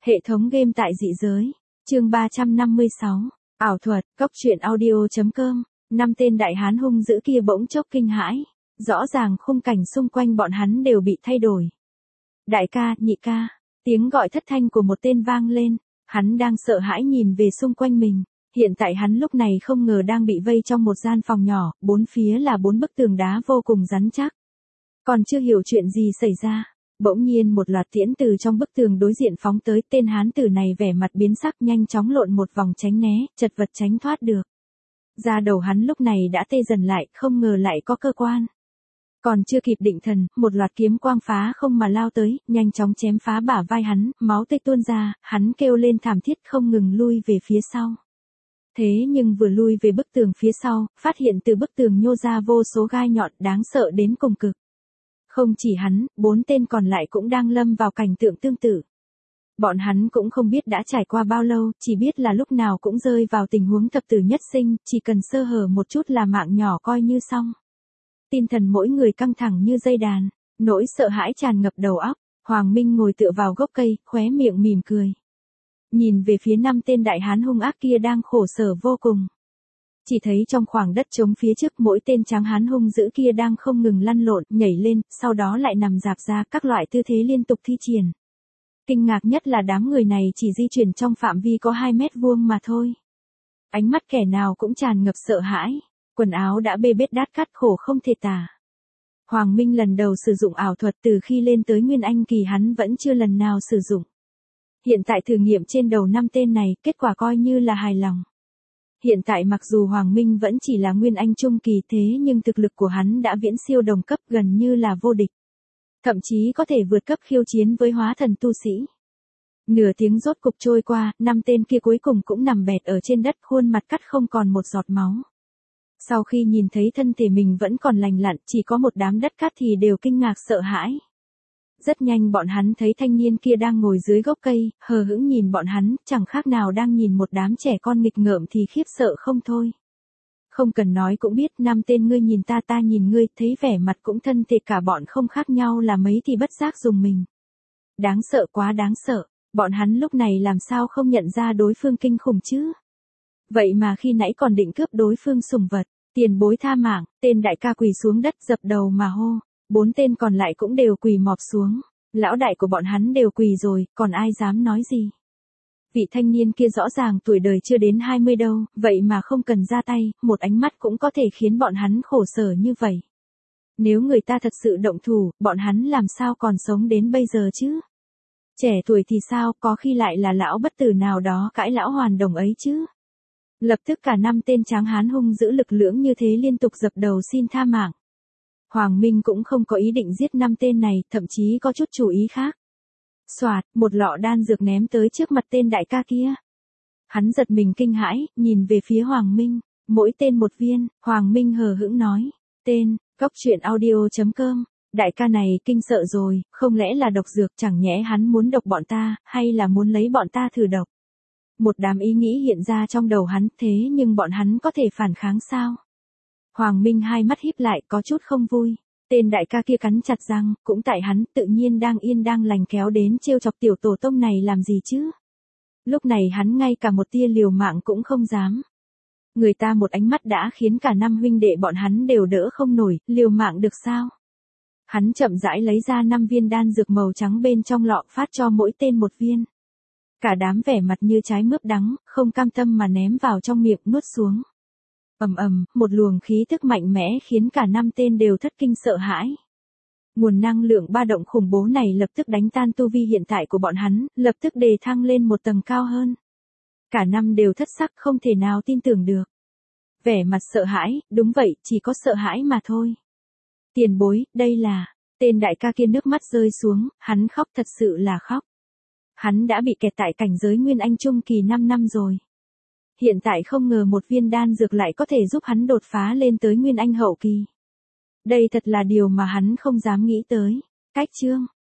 Hệ thống game tại dị giới. Chương 356. Ảo thuật, cốc truyện audio.com. Năm tên đại hán hung dữ kia bỗng chốc kinh hãi. Rõ ràng khung cảnh xung quanh bọn hắn đều bị thay đổi. Đại ca, nhị ca. Tiếng gọi thất thanh của một tên vang lên. Hắn đang sợ hãi nhìn về xung quanh mình. Hiện tại hắn lúc này không ngờ đang bị vây trong một gian phòng nhỏ, bốn phía là bốn bức tường đá vô cùng rắn chắc. Còn chưa hiểu chuyện gì xảy ra. Bỗng nhiên một loạt tiễn từ trong bức tường đối diện phóng tới, tên hán tử này vẻ mặt biến sắc nhanh chóng lộn một vòng tránh né, chật vật tránh thoát được. Da đầu hắn lúc này đã tê dần lại, không ngờ lại có cơ quan. Còn chưa kịp định thần, một loạt kiếm quang phá không mà lao tới, nhanh chóng chém phá bả vai hắn, máu tươi tuôn ra, hắn kêu lên thảm thiết không ngừng lui về phía sau. Thế nhưng vừa lui về bức tường phía sau, phát hiện từ bức tường nhô ra vô số gai nhọn đáng sợ đến cùng cực. Không chỉ hắn, bốn tên còn lại cũng đang lâm vào cảnh tượng tương tự. Bọn hắn cũng không biết đã trải qua bao lâu, chỉ biết là lúc nào cũng rơi vào tình huống thập tử nhất sinh, chỉ cần sơ hở một chút là mạng nhỏ coi như xong. Tinh thần mỗi người căng thẳng như dây đàn, nỗi sợ hãi tràn ngập đầu óc. Hoàng Minh ngồi tựa vào gốc cây, khóe miệng mỉm cười. Nhìn về phía năm tên đại hán hung ác kia đang khổ sở vô cùng. Chỉ thấy trong khoảng đất trống phía trước mỗi tên tráng hán hung dữ kia đang không ngừng lăn lộn, nhảy lên, sau đó lại nằm rạp ra các loại tư thế liên tục thi triển. Kinh ngạc nhất là đám người này chỉ di chuyển trong phạm vi có 2 mét vuông mà thôi. Ánh mắt kẻ nào cũng tràn ngập sợ hãi, quần áo đã bê bết đát cắt khổ không thể tả. Hoàng Minh lần đầu sử dụng ảo thuật từ khi lên tới Nguyên Anh kỳ hắn vẫn chưa lần nào sử dụng. Hiện tại thử nghiệm trên đầu 5 tên này, kết quả coi như là hài lòng. Hiện tại mặc dù Hoàng Minh vẫn chỉ là Nguyên Anh trung kỳ thế nhưng thực lực của hắn đã viễn siêu đồng cấp gần như là vô địch. Thậm chí có thể vượt cấp khiêu chiến với hóa thần tu sĩ. Nửa tiếng rốt cục trôi qua, 5 tên kia cuối cùng cũng nằm bẹp ở trên đất, khuôn mặt cắt không còn một giọt máu. Sau khi nhìn thấy thân thể mình vẫn còn lành lặn, chỉ có một đám đất cát thì đều kinh ngạc sợ hãi. Rất nhanh bọn hắn thấy thanh niên kia đang ngồi dưới gốc cây, hờ hững nhìn bọn hắn, chẳng khác nào đang nhìn một đám trẻ con nghịch ngợm thì khiếp sợ không thôi. Không cần nói cũng biết 5 tên ngươi nhìn ta ta nhìn ngươi, thấy vẻ mặt cũng thân thể cả bọn không khác nhau là mấy thì bất giác dùng mình. Đáng sợ quá đáng sợ, bọn hắn lúc này làm sao không nhận ra đối phương kinh khủng chứ. Vậy mà khi nãy còn định cướp đối phương sủng vật, tiền bối tha mạng, tên đại ca quỳ xuống đất dập đầu mà hô. 4 tên còn lại cũng đều quỳ mọp xuống, lão đại của bọn hắn đều quỳ rồi, còn ai dám nói gì. Vị thanh niên kia rõ ràng tuổi đời chưa đến 20 đâu, vậy mà không cần ra tay, một ánh mắt cũng có thể khiến bọn hắn khổ sở như vậy. Nếu người ta thật sự động thủ, bọn hắn làm sao còn sống đến bây giờ chứ? Trẻ tuổi thì sao, có khi lại là lão bất tử nào đó cãi lão hoàn đồng ấy chứ? Lập tức cả 5 tên tráng hán hung dữ lực lưỡng như thế liên tục dập đầu xin tha mạng. Hoàng Minh cũng không có ý định giết 5 tên này, thậm chí có chút chủ ý khác. Soạt, một lọ đan dược ném tới trước mặt tên đại ca kia. Hắn giật mình kinh hãi, nhìn về phía Hoàng Minh, mỗi tên một viên, Hoàng Minh hờ hững nói, tên, cốc truyện audio.com, đại ca này kinh sợ rồi, không lẽ là độc dược, chẳng nhẽ hắn muốn độc bọn ta, hay là muốn lấy bọn ta thử độc. Một đám ý nghĩ hiện ra trong đầu hắn, thế nhưng bọn hắn có thể phản kháng sao? Hoàng Minh hai mắt híp lại có chút không vui. Tên đại ca kia cắn chặt răng, cũng tại hắn tự nhiên đang yên đang lành kéo đến trêu chọc tiểu tổ tông này làm gì chứ. Lúc này hắn ngay cả một tia liều mạng cũng không dám. Người ta một ánh mắt đã khiến cả 5 huynh đệ bọn hắn đều đỡ không nổi, liều mạng được sao. Hắn chậm rãi lấy ra 5 viên đan dược màu trắng bên trong lọ phát cho mỗi tên một viên. Cả đám vẻ mặt như trái mướp đắng, không cam tâm mà ném vào trong miệng nuốt xuống. Ầm ầm, một luồng khí tức mạnh mẽ khiến cả 5 tên đều thất kinh sợ hãi. Nguồn năng lượng ba động khủng bố này lập tức đánh tan tu vi hiện tại của bọn hắn, lập tức đề thăng lên một tầng cao hơn. Cả 5 đều thất sắc không thể nào tin tưởng được. Vẻ mặt sợ hãi, đúng vậy, chỉ có sợ hãi mà thôi. Tiền bối, đây là, tên đại ca kia nước mắt rơi xuống, hắn khóc thật sự là khóc. Hắn đã bị kẹt tại cảnh giới Nguyên Anh trung kỳ 5 năm rồi. Hiện tại không ngờ một viên đan dược lại có thể giúp hắn đột phá lên tới Nguyên Anh hậu kỳ. Đây thật là điều mà hắn không dám nghĩ tới. Cách chương